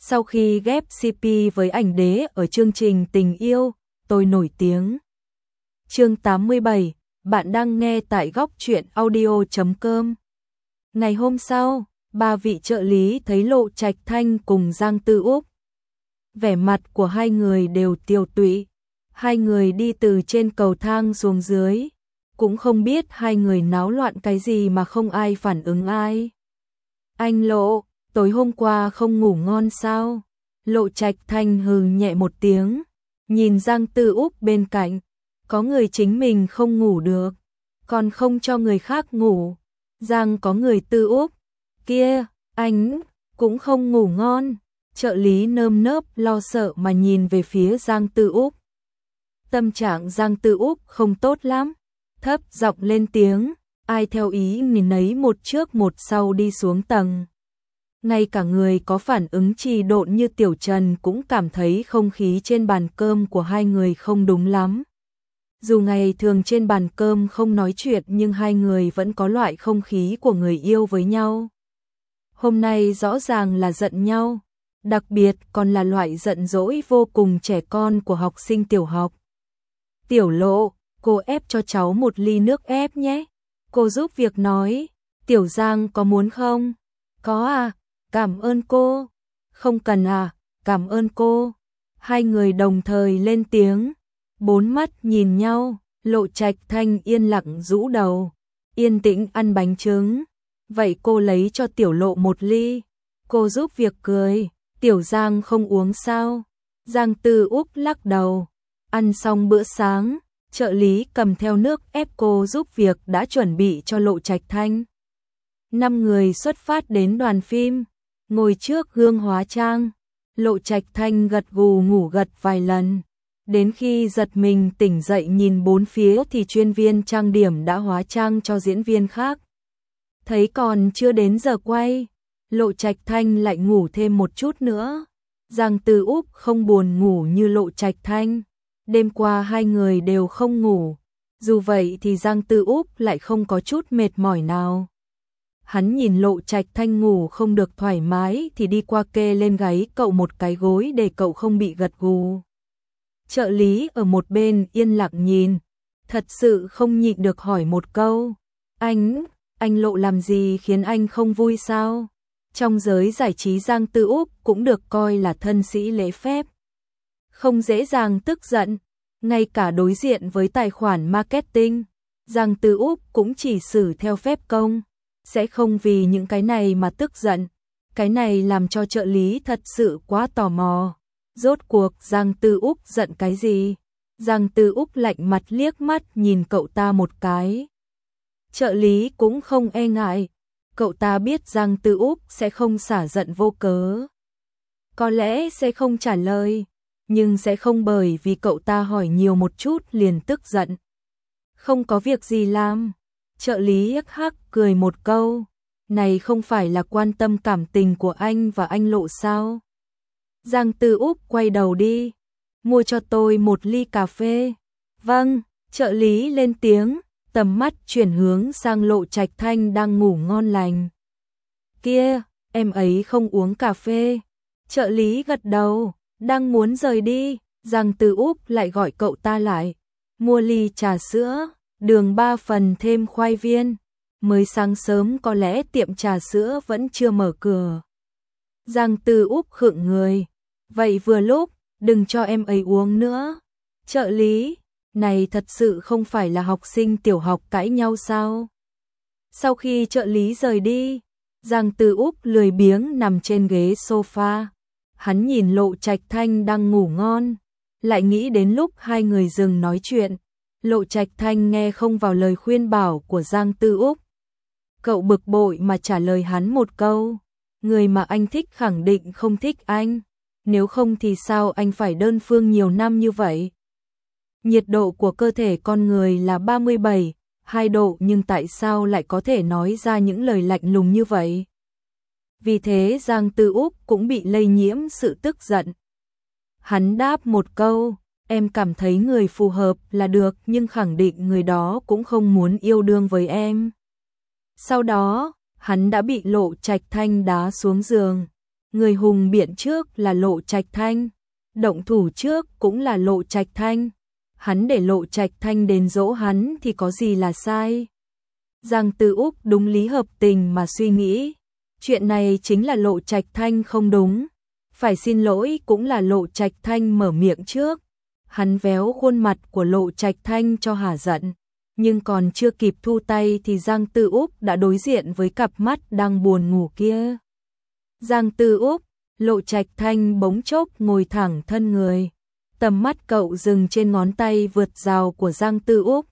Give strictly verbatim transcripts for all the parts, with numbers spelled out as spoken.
Sau khi ghép xê pê với ảnh đế ở chương trình Tình yêu, tôi nổi tiếng. Chương tám mươi bảy, bạn đang nghe tại góc truyện audio chấm com. Ngày hôm sau, ba vị trợ lý thấy Lộ Trạch Thanh cùng Giang Tư Úc. Vẻ mặt của hai người đều tiều tụy. Hai người đi từ trên cầu thang xuống dưới, cũng không biết hai người náo loạn cái gì mà không ai phản ứng ai. Anh Lộ, tối hôm qua không ngủ ngon sao? Lộ Trạch Thanh hừ nhẹ một tiếng, nhìn Giang Tư Úc bên cạnh, có người chính mình không ngủ được, còn không cho người khác ngủ. Giang có người Tư Úc, kia, anh cũng không ngủ ngon. Trợ lý nơm nớp lo sợ mà nhìn về phía Giang Tư Úc. Tâm trạng Giang Tư Úc không tốt lắm, thấp giọng lên tiếng, ai theo ý mình nấy một trước một sau đi xuống tầng. Ngay cả người có phản ứng trì độn như Tiểu Trần cũng cảm thấy không khí trên bàn cơm của hai người không đúng lắm. Dù ngày thường trên bàn cơm không nói chuyện nhưng hai người vẫn có loại không khí của người yêu với nhau. Hôm nay rõ ràng là giận nhau, đặc biệt còn là loại giận dỗi vô cùng trẻ con của học sinh tiểu học. Tiểu Lộ, cô ép cho cháu một ly nước ép nhé. Cô giúp việc nói. Tiểu Giang có muốn không? Có à, cảm ơn cô. Không cần à, cảm ơn cô. Hai người đồng thời lên tiếng. Bốn mắt nhìn nhau, Lộ Trạch Thanh yên lặng rũ đầu, yên tĩnh ăn bánh trứng. Vậy cô lấy cho Tiểu Lộ một ly. Cô giúp việc cười. Tiểu Giang không uống sao? Giang Tư Úc lắc đầu. Ăn xong bữa sáng, trợ lý cầm theo nước ép cô giúp việc đã chuẩn bị cho Lộ Trạch Thanh. Năm người xuất phát đến đoàn phim, ngồi trước gương hóa trang. Lộ Trạch Thanh gật gù ngủ gật vài lần. Đến khi giật mình tỉnh dậy nhìn bốn phía thì chuyên viên trang điểm đã hóa trang cho diễn viên khác. Thấy còn chưa đến giờ quay, Lộ Trạch Thanh lại ngủ thêm một chút nữa. Giang Tư Úc không buồn ngủ như Lộ Trạch Thanh. Đêm qua hai người đều không ngủ. Dù vậy thì Giang Tư Úc lại không có chút mệt mỏi nào. Hắn nhìn Lộ Trạch Thanh ngủ không được thoải mái thì đi qua kê lên gáy cậu một cái gối để cậu không bị gật gù. Trợ lý ở một bên yên lặng nhìn, thật sự không nhịn được hỏi một câu. Anh, anh Lộ làm gì khiến anh không vui sao? Trong giới giải trí Giang Tư Úc cũng được coi là thân sĩ lễ phép. Không dễ dàng tức giận, ngay cả đối diện với tài khoản marketing, Giang Tư Úc cũng chỉ xử theo phép công, sẽ không vì những cái này mà tức giận. Cái này làm cho trợ lý thật sự quá tò mò. Rốt cuộc Giang Tư Úc giận cái gì? Giang Tư Úc lạnh mặt liếc mắt nhìn cậu ta một cái. Trợ lý cũng không e ngại, cậu ta biết Giang Tư Úc sẽ không xả giận vô cớ. Có lẽ sẽ không trả lời, nhưng sẽ không bởi vì cậu ta hỏi nhiều một chút liền tức giận. Không có việc gì làm. Trợ lý hắc hắc cười một câu. Này không phải là quan tâm cảm tình của anh và anh Lộ sao? Giang Tư Úc quay đầu đi. Mua cho tôi một ly cà phê. Vâng, trợ lý lên tiếng, tầm mắt chuyển hướng sang Lộ Trạch Thanh đang ngủ ngon lành. Kia, em ấy không uống cà phê. Trợ lý gật đầu. Đang muốn rời đi, Giang Tư Úc lại gọi cậu ta lại. Mua ly trà sữa, đường ba phần thêm khoai viên. Mới sáng sớm có lẽ tiệm trà sữa vẫn chưa mở cửa. Giang Tư Úc khựng người. Vậy vừa lúc, đừng cho em ấy uống nữa. Trợ lý, này thật sự không phải là học sinh tiểu học cãi nhau sao? Sau khi trợ lý rời đi, Giang Tư Úc lười biếng nằm trên ghế sofa. Hắn nhìn Lộ Trạch Thanh đang ngủ ngon, lại nghĩ đến lúc hai người dừng nói chuyện. Lộ Trạch Thanh nghe không vào lời khuyên bảo của Giang Tư Úc. Cậu bực bội mà trả lời hắn một câu. Người mà anh thích khẳng định không thích anh. Nếu không thì sao anh phải đơn phương nhiều năm như vậy? Nhiệt độ của cơ thể con người là ba mươi bảy, hai độ nhưng tại sao lại có thể nói ra những lời lạnh lùng như vậy? Vì thế Giang Tư Úc cũng bị lây nhiễm sự tức giận. Hắn đáp một câu, em cảm thấy người phù hợp là được nhưng khẳng định người đó cũng không muốn yêu đương với em. Sau đó, hắn đã bị Lộ Trạch Thanh đá xuống giường. Người hùng biện trước là Lộ Trạch Thanh, động thủ trước cũng là Lộ Trạch Thanh. Hắn để Lộ Trạch Thanh đến dỗ hắn thì có gì là sai. Giang Tư Úc đúng lý hợp tình mà suy nghĩ, chuyện này chính là Lộ Trạch Thanh không đúng, phải xin lỗi cũng là Lộ Trạch Thanh mở miệng trước. Hắn véo khuôn mặt của Lộ Trạch Thanh cho hả giận, nhưng còn chưa kịp thu tay thì Giang Tư Úc đã đối diện với cặp mắt đang buồn ngủ kia. Giang Tư Úc, Lộ Trạch Thanh bỗng chốc ngồi thẳng thân người, tầm mắt cậu dừng trên ngón tay vượt rào của Giang Tư Úc.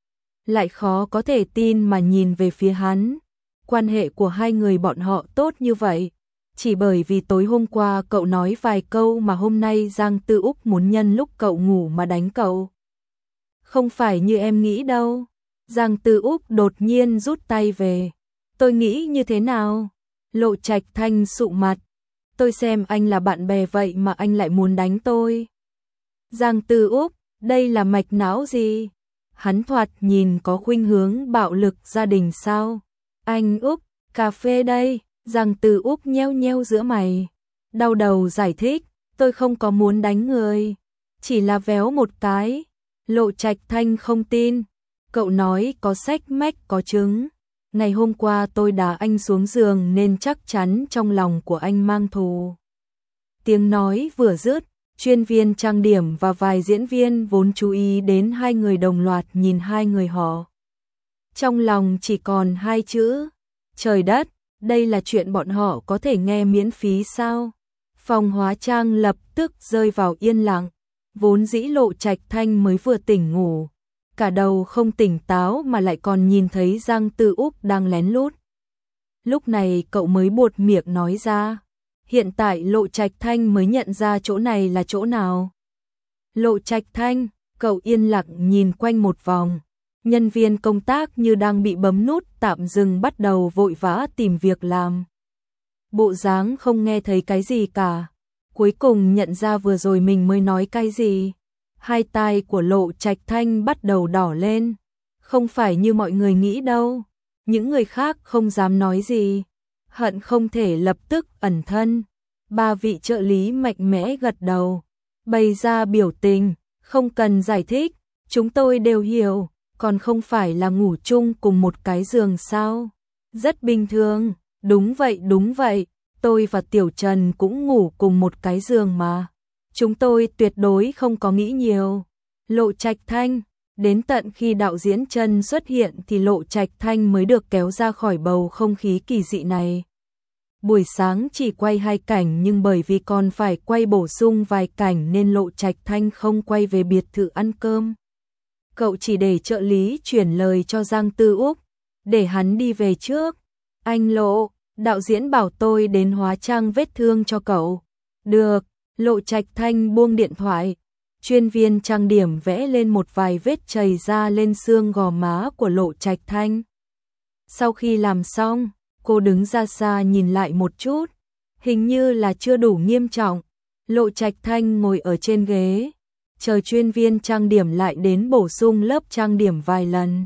Lại khó có thể tin mà nhìn về phía hắn, quan hệ của hai người bọn họ tốt như vậy, chỉ bởi vì tối hôm qua cậu nói vài câu mà hôm nay Giang Tư Úc muốn nhân lúc cậu ngủ mà đánh cậu. Không phải như em nghĩ đâu. Giang Tư Úc đột nhiên rút tay về. Tôi nghĩ như thế nào? Lộ Trạch Thanh sụ mặt. Tôi xem anh là bạn bè vậy mà anh lại muốn đánh tôi. Giang Tư Úc, đây là mạch não gì? Hắn thoạt nhìn có khuynh hướng bạo lực gia đình sao? Anh Úc, cà phê đây. Giang Tư Úc nheo nheo giữa mày, đau đầu giải thích, tôi không có muốn đánh người, chỉ là véo một cái. Lộ Trạch Thanh không tin, cậu nói có xách mách có chứng, ngày hôm qua tôi đá anh xuống giường nên chắc chắn trong lòng của anh mang thù. Tiếng nói vừa dứt, chuyên viên trang điểm và vài diễn viên vốn chú ý đến hai người đồng loạt nhìn hai người họ. Trong lòng chỉ còn hai chữ, trời đất. Đây là chuyện bọn họ có thể nghe miễn phí sao? Phòng hóa trang lập tức rơi vào yên lặng, vốn dĩ Lộ Trạch Thanh mới vừa tỉnh ngủ, cả đầu không tỉnh táo mà lại còn nhìn thấy Giang Tư Úc đang lén lút. Lúc này cậu mới buột miệng nói ra, hiện tại Lộ Trạch Thanh mới nhận ra chỗ này là chỗ nào. Lộ Trạch Thanh, cậu yên lặng nhìn quanh một vòng. Nhân viên công tác như đang bị bấm nút tạm dừng bắt đầu vội vã tìm việc làm. Bộ dáng không nghe thấy cái gì cả. Cuối cùng nhận ra vừa rồi mình mới nói cái gì. Hai tai của Lộ Trạch Thanh bắt đầu đỏ lên. Không phải như mọi người nghĩ đâu. Những người khác không dám nói gì. Hận không thể lập tức ẩn thân. Ba vị trợ lý mạnh mẽ gật đầu, bày ra biểu tình, không cần giải thích, chúng tôi đều hiểu. Còn không phải là ngủ chung cùng một cái giường sao? Rất bình thường, đúng vậy đúng vậy, tôi và Tiểu Trần cũng ngủ cùng một cái giường mà. Chúng tôi tuyệt đối không có nghĩ nhiều. Lộ Trạch Thanh, đến tận khi đạo diễn Trần xuất hiện thì Lộ Trạch Thanh mới được kéo ra khỏi bầu không khí kỳ dị này. Buổi sáng chỉ quay hai cảnh nhưng bởi vì còn phải quay bổ sung vài cảnh nên Lộ Trạch Thanh không quay về biệt thự ăn cơm. Cậu chỉ để trợ lý chuyển lời cho Giang Tư Úc, để hắn đi về trước. Anh Lộ, đạo diễn bảo tôi đến hóa trang vết thương cho cậu. Được, Lộ Trạch Thanh buông điện thoại. Chuyên viên trang điểm vẽ lên một vài vết chảy ra lên xương gò má của Lộ Trạch Thanh. Sau khi làm xong, cô đứng ra xa nhìn lại một chút, hình như là chưa đủ nghiêm trọng. Lộ Trạch Thanh ngồi ở trên ghế, chờ chuyên viên trang điểm lại đến bổ sung lớp trang điểm vài lần.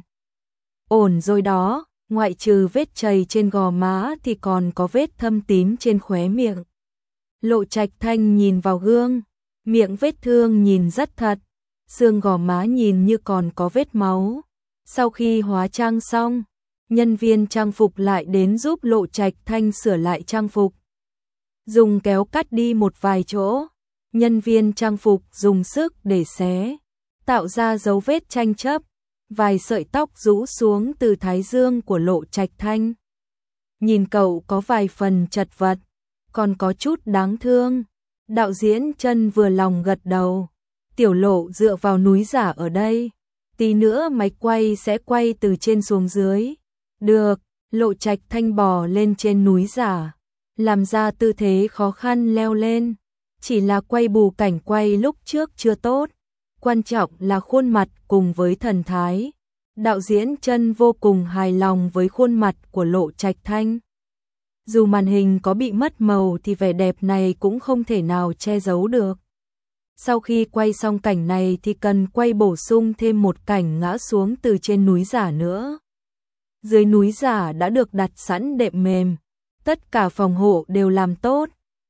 Ổn rồi đó, ngoại trừ vết chảy trên gò má thì còn có vết thâm tím trên khóe miệng. Lộ Trạch Thanh nhìn vào gương, miệng vết thương nhìn rất thật, xương gò má nhìn như còn có vết máu. Sau khi hóa trang xong, nhân viên trang phục lại đến giúp Lộ Trạch Thanh sửa lại trang phục. Dùng kéo cắt đi một vài chỗ, nhân viên trang phục dùng sức để xé, tạo ra dấu vết tranh chấp, vài sợi tóc rũ xuống từ thái dương của Lộ Trạch Thanh. Nhìn cậu có vài phần chật vật, còn có chút đáng thương. Đạo diễn Trần vừa lòng gật đầu. Tiểu Lộ dựa vào núi giả ở đây, tí nữa máy quay sẽ quay từ trên xuống dưới. Được, Lộ Trạch Thanh bò lên trên núi giả, làm ra tư thế khó khăn leo lên. Chỉ là quay bù cảnh quay lúc trước chưa tốt, quan trọng là khuôn mặt cùng với thần thái. Đạo diễn Trần vô cùng hài lòng với khuôn mặt của Lộ Trạch Thanh. Dù màn hình có bị mất màu thì vẻ đẹp này cũng không thể nào che giấu được. Sau khi quay xong cảnh này thì cần quay bổ sung thêm một cảnh ngã xuống từ trên núi giả nữa. Dưới núi giả đã được đặt sẵn đệm mềm, tất cả phòng hộ đều làm tốt.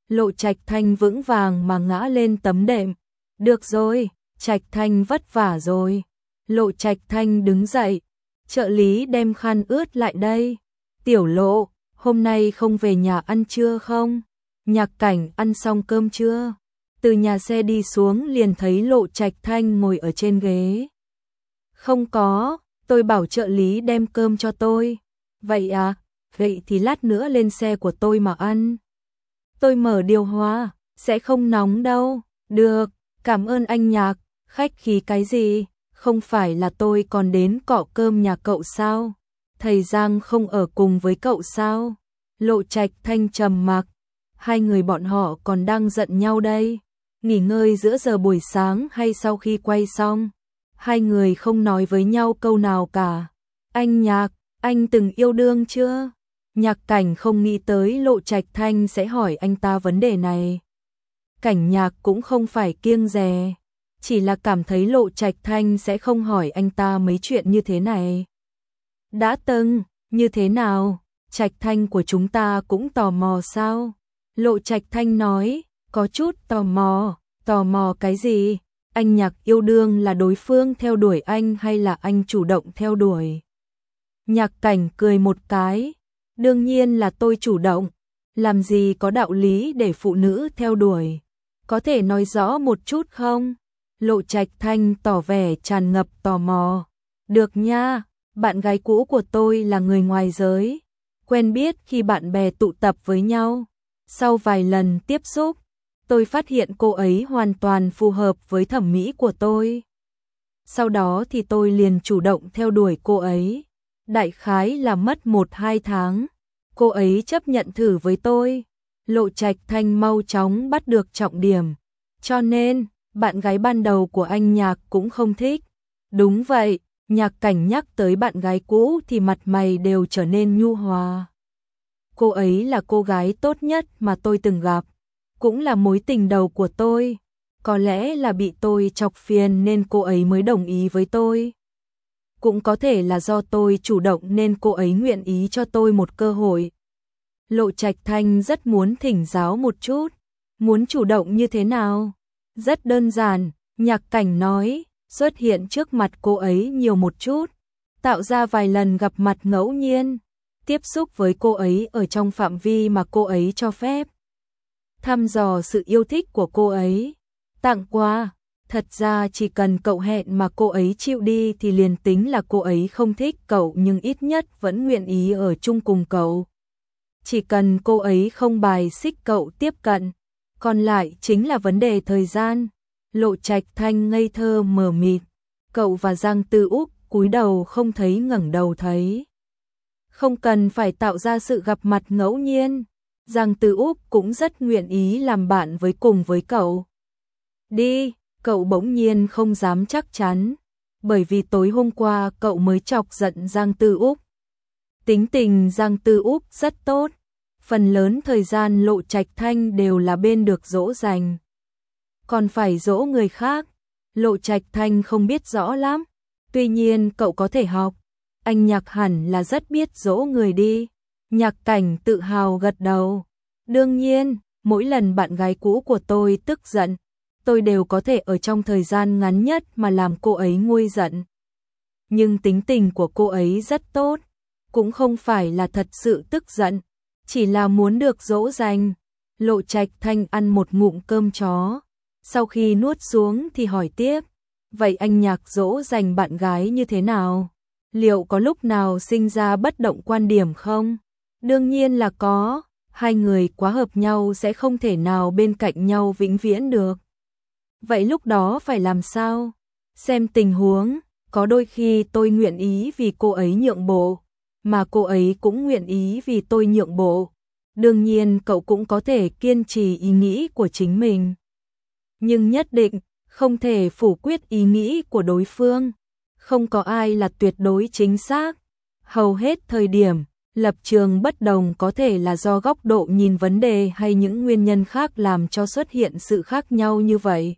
Lộ Trạch Thanh vững vàng mà ngã lên tấm đệm. Được rồi, Trạch Thanh vất vả rồi. Lộ Trạch Thanh đứng dậy, trợ lý đem khăn ướt lại đây. Tiểu Lộ, hôm nay không về nhà ăn trưa không? Nhạc Cảnh ăn xong cơm chưa? Từ nhà xe đi xuống liền thấy Lộ Trạch Thanh ngồi ở trên ghế. Không có, tôi bảo trợ lý đem cơm cho tôi. Vậy à, vậy thì lát nữa lên xe của tôi mà ăn. Tôi mở điều hòa, sẽ không nóng đâu. Được, cảm ơn anh Nhạc, khách khí cái gì, không phải là tôi còn đến cọ cơm nhà cậu sao? Thầy Giang không ở cùng với cậu sao? Lộ Trạch Thanh trầm mặc, hai người bọn họ còn đang giận nhau đây. Nghỉ ngơi giữa giờ buổi sáng hay sau khi quay xong, hai người không nói với nhau câu nào cả. Anh Nhạc, anh từng yêu đương chưa? Nhạc Cảnh không nghĩ tới Lộ Trạch Thanh sẽ hỏi anh ta vấn đề này. Cảnh Nhạc cũng không phải kiêng dè, chỉ là cảm thấy Lộ Trạch Thanh sẽ không hỏi anh ta mấy chuyện như thế này. Đã từng, như thế nào? Trạch Thanh của chúng ta cũng tò mò sao? Lộ Trạch Thanh nói, có chút tò mò. Tò mò cái gì? Anh Nhạc yêu đương là đối phương theo đuổi anh hay là anh chủ động theo đuổi? Nhạc Cảnh cười một cái, đương nhiên là tôi chủ động, làm gì có đạo lý để phụ nữ theo đuổi. Có thể nói rõ một chút không? Lộ Trạch Thanh tỏ vẻ tràn ngập tò mò. Được nha, bạn gái cũ của tôi là người ngoài giới, quen biết khi bạn bè tụ tập với nhau. Sau vài lần tiếp xúc, tôi phát hiện cô ấy hoàn toàn phù hợp với thẩm mỹ của tôi. Sau đó thì tôi liền chủ động theo đuổi cô ấy. Đại khái là mất một hai tháng, cô ấy chấp nhận thử với tôi. Lộ Trạch Thanh mau chóng bắt được trọng điểm. Cho nên, bạn gái ban đầu của anh Nhạc cũng không thích. Đúng vậy, Nhạc Cảnh nhắc tới bạn gái cũ thì mặt mày đều trở nên nhu hòa. Cô ấy là cô gái tốt nhất mà tôi từng gặp, cũng là mối tình đầu của tôi. Có lẽ là bị tôi chọc phiền nên cô ấy mới đồng ý với tôi. Cũng có thể là do tôi chủ động nên cô ấy nguyện ý cho tôi một cơ hội. Lộ Trạch Thanh rất muốn thỉnh giáo một chút. Muốn chủ động như thế nào? Rất đơn giản, Nhạc Cảnh nói, xuất hiện trước mặt cô ấy nhiều một chút, tạo ra vài lần gặp mặt ngẫu nhiên, tiếp xúc với cô ấy ở trong phạm vi mà cô ấy cho phép. Thăm dò sự yêu thích của cô ấy, tặng quà. Thật ra chỉ cần cậu hẹn mà cô ấy chịu đi thì liền tính là cô ấy không thích cậu nhưng ít nhất vẫn nguyện ý ở chung cùng cậu. Chỉ cần cô ấy không bài xích cậu tiếp cận, còn lại chính là vấn đề thời gian. Lộ Trạch Thanh ngây thơ mờ mịt, cậu và Giang Tư Úc cúi đầu không thấy ngẩng đầu thấy. Không cần phải tạo ra sự gặp mặt ngẫu nhiên, Giang Tư Úc cũng rất nguyện ý làm bạn với cùng với cậu. Đi, cậu bỗng nhiên không dám chắc chắn, bởi vì tối hôm qua cậu mới chọc giận Giang Tư Úc. Tính tình Giang Tư Úc rất tốt, phần lớn thời gian Lộ Trạch Thanh đều là bên được dỗ dành. Còn phải dỗ người khác, Lộ Trạch Thanh không biết rõ lắm, tuy nhiên cậu có thể học. Anh Nhạc hẳn là rất biết dỗ người đi. Nhạc Cảnh tự hào gật đầu. Đương nhiên, mỗi lần bạn gái cũ của tôi tức giận, tôi đều có thể ở trong thời gian ngắn nhất mà làm cô ấy nguôi giận. Nhưng tính tình của cô ấy rất tốt, cũng không phải là thật sự tức giận, chỉ là muốn được dỗ dành. Lộ Trạch Thanh ăn một ngụm cơm chó, sau khi nuốt xuống thì hỏi tiếp, vậy anh Nhạc dỗ dành bạn gái như thế nào? Liệu có lúc nào sinh ra bất động quan điểm không? Đương nhiên là có, hai người quá hợp nhau sẽ không thể nào bên cạnh nhau vĩnh viễn được. Vậy lúc đó phải làm sao? Xem tình huống, có đôi khi tôi nguyện ý vì cô ấy nhượng bộ, mà cô ấy cũng nguyện ý vì tôi nhượng bộ. Đương nhiên cậu cũng có thể kiên trì ý nghĩ của chính mình. Nhưng nhất định, không thể phủ quyết ý nghĩ của đối phương. Không có ai là tuyệt đối chính xác. Hầu hết thời điểm, lập trường bất đồng có thể là do góc độ nhìn vấn đề hay những nguyên nhân khác làm cho xuất hiện sự khác nhau như vậy.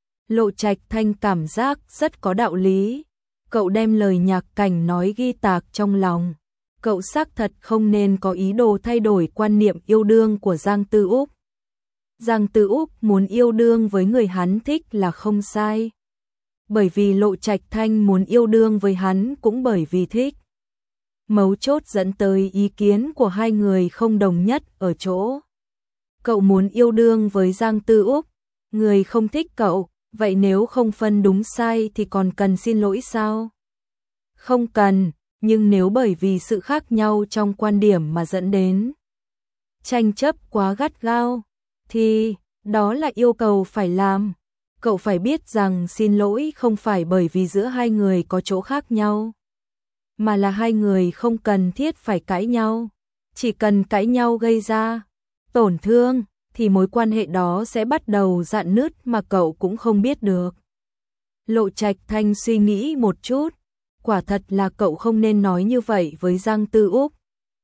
Lộ Trạch Thanh cảm giác rất có đạo lý. Cậu đem lời Nhạc Cảnh nói ghi tạc trong lòng. Cậu xác thật không nên có ý đồ thay đổi quan niệm yêu đương của Giang Tư Úc. Giang Tư Úc muốn yêu đương với người hắn thích là không sai. Bởi vì Lộ Trạch Thanh muốn yêu đương với hắn cũng bởi vì thích. Mấu chốt dẫn tới ý kiến của hai người không đồng nhất ở chỗ. Cậu muốn yêu đương với Giang Tư Úc, người không thích cậu, vậy nếu không phân đúng sai thì còn cần xin lỗi sao? Không cần, nhưng nếu bởi vì sự khác nhau trong quan điểm mà dẫn đến tranh chấp quá gắt gao, thì đó là yêu cầu phải làm. Cậu phải biết rằng xin lỗi không phải bởi vì giữa hai người có chỗ khác nhau, mà là hai người không cần thiết phải cãi nhau. Chỉ cần cãi nhau gây ra tổn thương, thì mối quan hệ đó sẽ bắt đầu rạn nứt mà cậu cũng không biết được. Lộ Trạch Thanh suy nghĩ một chút, quả thật là cậu không nên nói như vậy với Giang Tư Úc.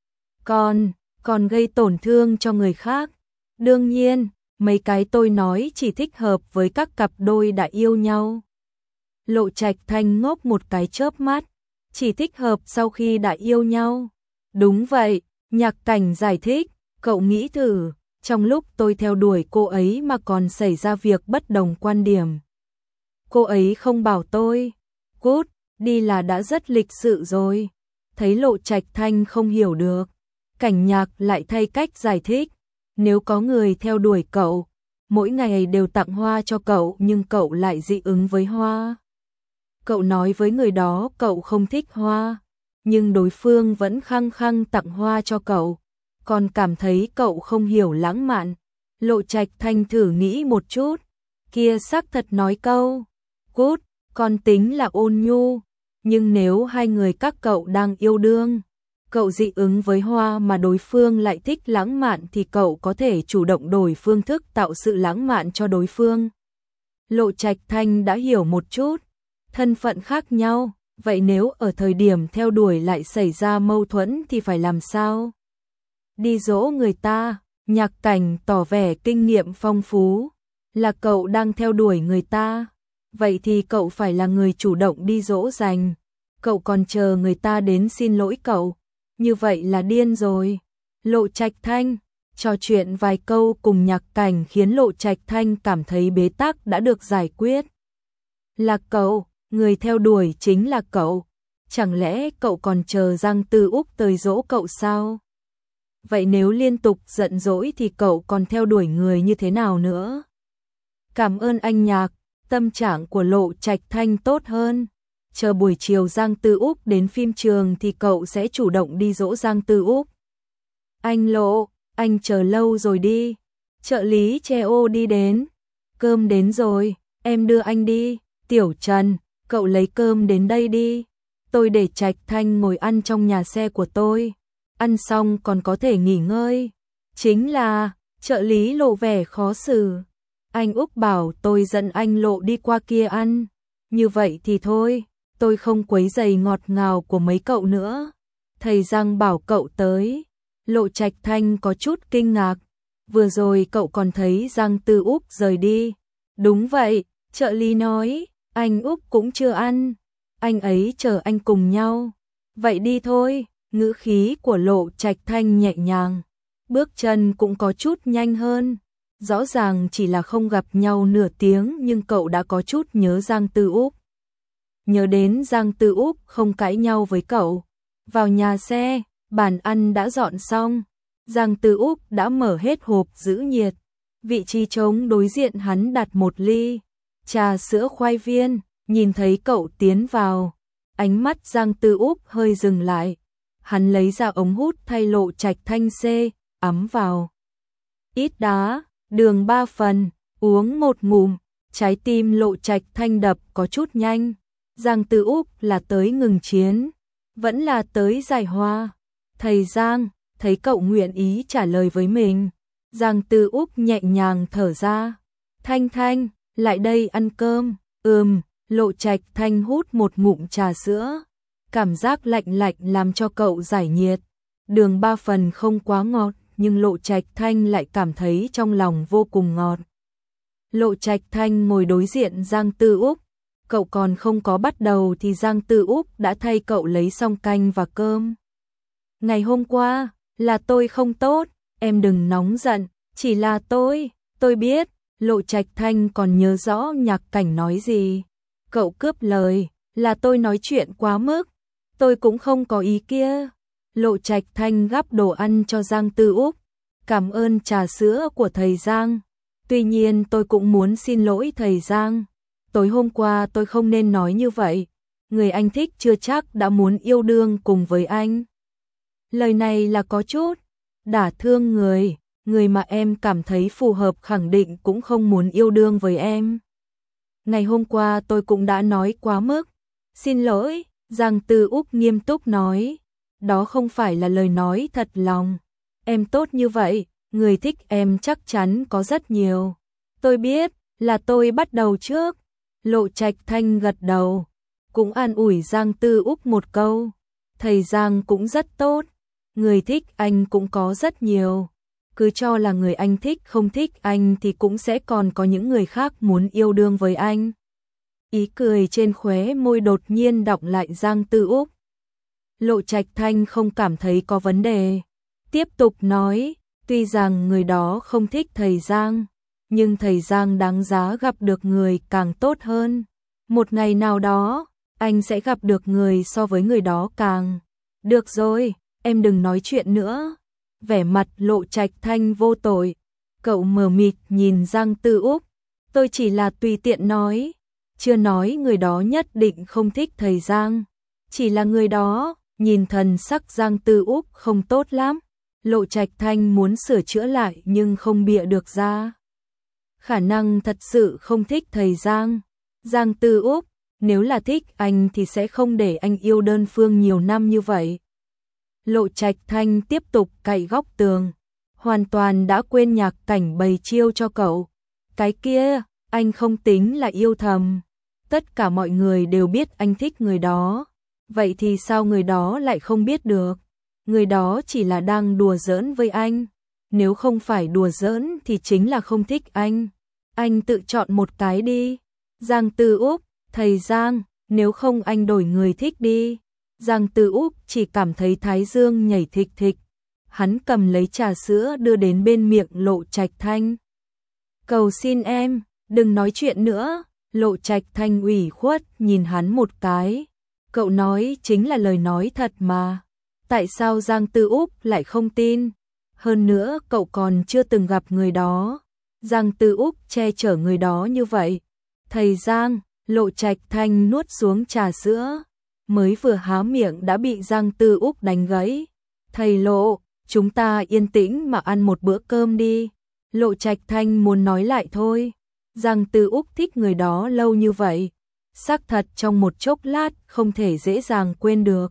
Còn, còn gây tổn thương cho người khác. Đương nhiên, mấy cái tôi nói chỉ thích hợp với các cặp đôi đã yêu nhau. Lộ Trạch Thanh ngốc một cái chớp mắt, chỉ thích hợp sau khi đã yêu nhau. Đúng vậy, Nhạc Cảnh giải thích, cậu nghĩ thử, trong lúc tôi theo đuổi cô ấy mà còn xảy ra việc bất đồng quan điểm. Cô ấy không bảo tôi, cút, đi là đã rất lịch sự rồi. Thấy Lộ Trạch Thanh không hiểu được, Cảnh Nhạc lại thay cách giải thích. Nếu có người theo đuổi cậu, mỗi ngày đều tặng hoa cho cậu nhưng cậu lại dị ứng với hoa. Cậu nói với người đó cậu không thích hoa, nhưng đối phương vẫn khăng khăng tặng hoa cho cậu, còn cảm thấy cậu không hiểu lãng mạn. Lộ Trạch Thanh thử nghĩ một chút, kia xác thật nói câu, cút, con tính là ôn nhu, nhưng nếu hai người các cậu đang yêu đương, cậu dị ứng với hoa mà đối phương lại thích lãng mạn thì cậu có thể chủ động đổi phương thức tạo sự lãng mạn cho đối phương. Lộ Trạch Thanh đã hiểu một chút, thân phận khác nhau, vậy nếu ở thời điểm theo đuổi lại xảy ra mâu thuẫn thì phải làm sao? Đi dỗ người ta. Nhạc Cảnh tỏ vẻ kinh nghiệm phong phú, là cậu đang theo đuổi người ta, vậy thì cậu phải là người chủ động đi dỗ dành, cậu còn chờ người ta đến xin lỗi cậu, như vậy là điên rồi. Lộ Trạch Thanh trò chuyện vài câu cùng Nhạc Cảnh khiến Lộ Trạch Thanh cảm thấy bế tắc đã được giải quyết. Là cậu, người theo đuổi chính là cậu, chẳng lẽ cậu còn chờ Giang Tư Úc tới dỗ cậu sao? Vậy nếu liên tục giận dỗi thì cậu còn theo đuổi người như thế nào nữa? Cảm ơn anh Nhạc, tâm trạng của Lộ Trạch Thanh tốt hơn. Chờ buổi chiều Giang Tư Úc đến phim trường thì cậu sẽ chủ động đi dỗ Giang Tư Úc. Anh Lộ, anh chờ lâu rồi đi. Trợ lý Cheo đi đến. Cơm đến rồi, em đưa anh đi. Tiểu Trần, cậu lấy cơm đến đây đi. Tôi để Trạch Thanh ngồi ăn trong nhà xe của tôi. Ăn xong còn có thể nghỉ ngơi. Chính là, trợ lý lộ vẻ khó xử. Anh Úc bảo tôi dẫn anh Lộ đi qua kia ăn. Như vậy thì thôi, tôi không quấy rầy ngọt ngào của mấy cậu nữa. Thầy Giang bảo cậu tới. Lộ Trạch Thanh có chút kinh ngạc. Vừa rồi cậu còn thấy Giang Tư Úc rời đi. Đúng vậy, trợ lý nói, anh Úc cũng chưa ăn. Anh ấy chờ anh cùng nhau. Vậy đi thôi. Ngữ khí của Lộ Trạch Thanh nhẹ nhàng, bước chân cũng có chút nhanh hơn. Rõ ràng chỉ là không gặp nhau nửa tiếng nhưng cậu đã có chút nhớ Giang Tư Úc. Nhớ đến Giang Tư Úc không cãi nhau với cậu. Vào nhà xe, bàn ăn đã dọn xong. Giang Tư Úc đã mở hết hộp giữ nhiệt. Vị trí trống đối diện hắn đặt một ly trà sữa khoai viên. Nhìn thấy cậu tiến vào, ánh mắt Giang Tư Úc hơi dừng lại. Hắn lấy ra ống hút thay Lộ Trạch Thanh xê, ấm vào. Ít đá, đường ba phần, uống một ngụm, trái tim Lộ Trạch Thanh đập có chút nhanh. Giang Tư Úc là tới ngừng chiến, vẫn là tới giải hoa. Thầy Giang, thấy cậu nguyện ý trả lời với mình. Giang Tư Úc nhẹ nhàng thở ra. Thanh Thanh, lại đây ăn cơm. Ừm, Lộ Trạch Thanh hút một ngụm trà sữa. Cảm giác lạnh lạnh làm cho cậu giải nhiệt. Đường ba phần không quá ngọt, nhưng Lộ Trạch Thanh lại cảm thấy trong lòng vô cùng ngọt. Lộ Trạch Thanh ngồi đối diện Giang Tư Úc. Cậu còn không có bắt đầu thì Giang Tư Úc đã thay cậu lấy xong canh và cơm. Ngày hôm qua, là tôi không tốt, em đừng nóng giận, chỉ là tôi, Tôi biết, Lộ Trạch Thanh còn nhớ rõ Nhạc Cảnh nói gì. Cậu cướp lời, là tôi nói chuyện quá mức. Tôi cũng không có ý kia. Lộ Trạch Thanh gắp đồ ăn cho Giang Tư Úc. Cảm ơn trà sữa của thầy Giang. Tuy nhiên tôi cũng muốn xin lỗi thầy Giang. Tối hôm qua tôi không nên nói như vậy. Người anh thích chưa chắc đã muốn yêu đương cùng với anh. Lời này là có chút đả thương người. Người mà em cảm thấy phù hợp khẳng định cũng không muốn yêu đương với em. Ngày hôm qua tôi cũng đã nói quá mức. Xin lỗi, Giang Tư Úc nghiêm túc nói. Đó không phải là lời nói thật lòng. Em tốt như vậy, người thích em chắc chắn có rất nhiều. Tôi biết, là tôi bắt đầu trước. Lộ Trạch Thanh gật đầu, cũng an ủi Giang Tư Úc một câu. Thầy Giang cũng rất tốt, người thích anh cũng có rất nhiều. Cứ cho là người anh thích không thích anh thì cũng sẽ còn có những người khác muốn yêu đương với anh. Ý cười trên khóe môi đột nhiên đọng lại Giang Tư Úc. Lộ Trạch Thanh không cảm thấy có vấn đề. Tiếp tục nói, tuy rằng người đó không thích thầy Giang, nhưng thầy Giang đáng giá gặp được người càng tốt hơn. Một ngày nào đó, anh sẽ gặp được người so với người đó càng. Được rồi, em đừng nói chuyện nữa. Vẻ mặt Lộ Trạch Thanh vô tội. Cậu mờ mịt nhìn Giang Tư Úc. Tôi chỉ là tùy tiện nói. Chưa nói người đó nhất định không thích thầy Giang. Chỉ là người đó, nhìn thần sắc Giang Tư Úc không tốt lắm. Lộ Trạch Thanh muốn sửa chữa lại nhưng không bịa được ra. Khả năng thật sự không thích thầy Giang. Giang Tư Úc, nếu là thích anh thì sẽ không để anh yêu đơn phương nhiều năm như vậy. Lộ Trạch Thanh tiếp tục cạy góc tường. Hoàn toàn đã quên Nhạc Cảnh bày chiêu cho cậu. Cái kia, anh không tính là yêu thầm. Tất cả mọi người đều biết anh thích người đó. Vậy thì sao người đó lại không biết được? Người đó chỉ là đang đùa giỡn với anh. Nếu không phải đùa giỡn thì chính là không thích anh. Anh tự chọn một cái đi. Giang Tư Úc, thầy Giang, nếu không anh đổi người thích đi. Giang Tư Úc chỉ cảm thấy thái dương nhảy thịch thịch. Hắn cầm lấy trà sữa đưa đến bên miệng Lộ Trạch Thanh. Cầu xin em, đừng nói chuyện nữa. Lộ Trạch Thanh ủy khuất nhìn hắn một cái. Cậu nói chính là lời nói thật mà. Tại sao Giang Tư Úc lại không tin? Hơn nữa cậu còn chưa từng gặp người đó. Giang Tư Úc che chở người đó như vậy. Thầy Giang, Lộ Trạch Thanh nuốt xuống trà sữa. Mới vừa há miệng đã bị Giang Tư Úc đánh gãy. Thầy Lộ, chúng ta yên tĩnh mà ăn một bữa cơm đi. Lộ Trạch Thanh muốn nói lại thôi. Giang Tư Úc thích người đó lâu như vậy. Xác thật trong một chốc lát không thể dễ dàng quên được.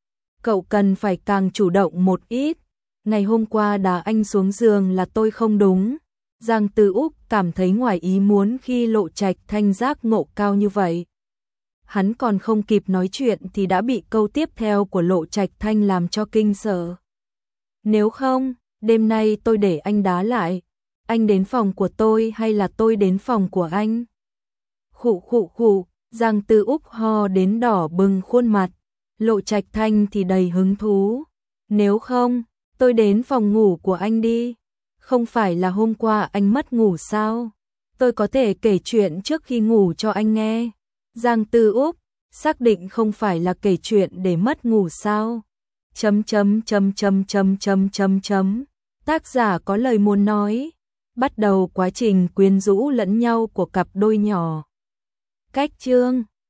Cậu cần phải càng chủ động một ít. Ngày hôm qua đá anh xuống giường là tôi không đúng. Giang Tư Úc cảm thấy ngoài ý muốn khi Lộ Trạch Thanh giác ngộ cao như vậy. Hắn còn không kịp nói chuyện thì đã bị câu tiếp theo của Lộ Trạch Thanh làm cho kinh sợ. Nếu không, đêm nay tôi để anh đá lại. Anh đến phòng của tôi hay là tôi đến phòng của anh? Khụ khụ khụ, Giang Tư Úc ho đến đỏ bừng khuôn mặt. Lộ Trạch Thanh thì đầy hứng thú. Nếu không, tôi đến phòng ngủ của anh đi. Không phải là hôm qua anh mất ngủ sao? Tôi có thể kể chuyện trước khi ngủ cho anh nghe. Giang Tư Úc, xác định không phải là kể chuyện để mất ngủ sao? Chấm chấm chấm chấm chấm chấm chấm chấm. Tác giả có lời muốn nói. Bắt đầu quá trình quyến rũ lẫn nhau của cặp đôi nhỏ. Cách chương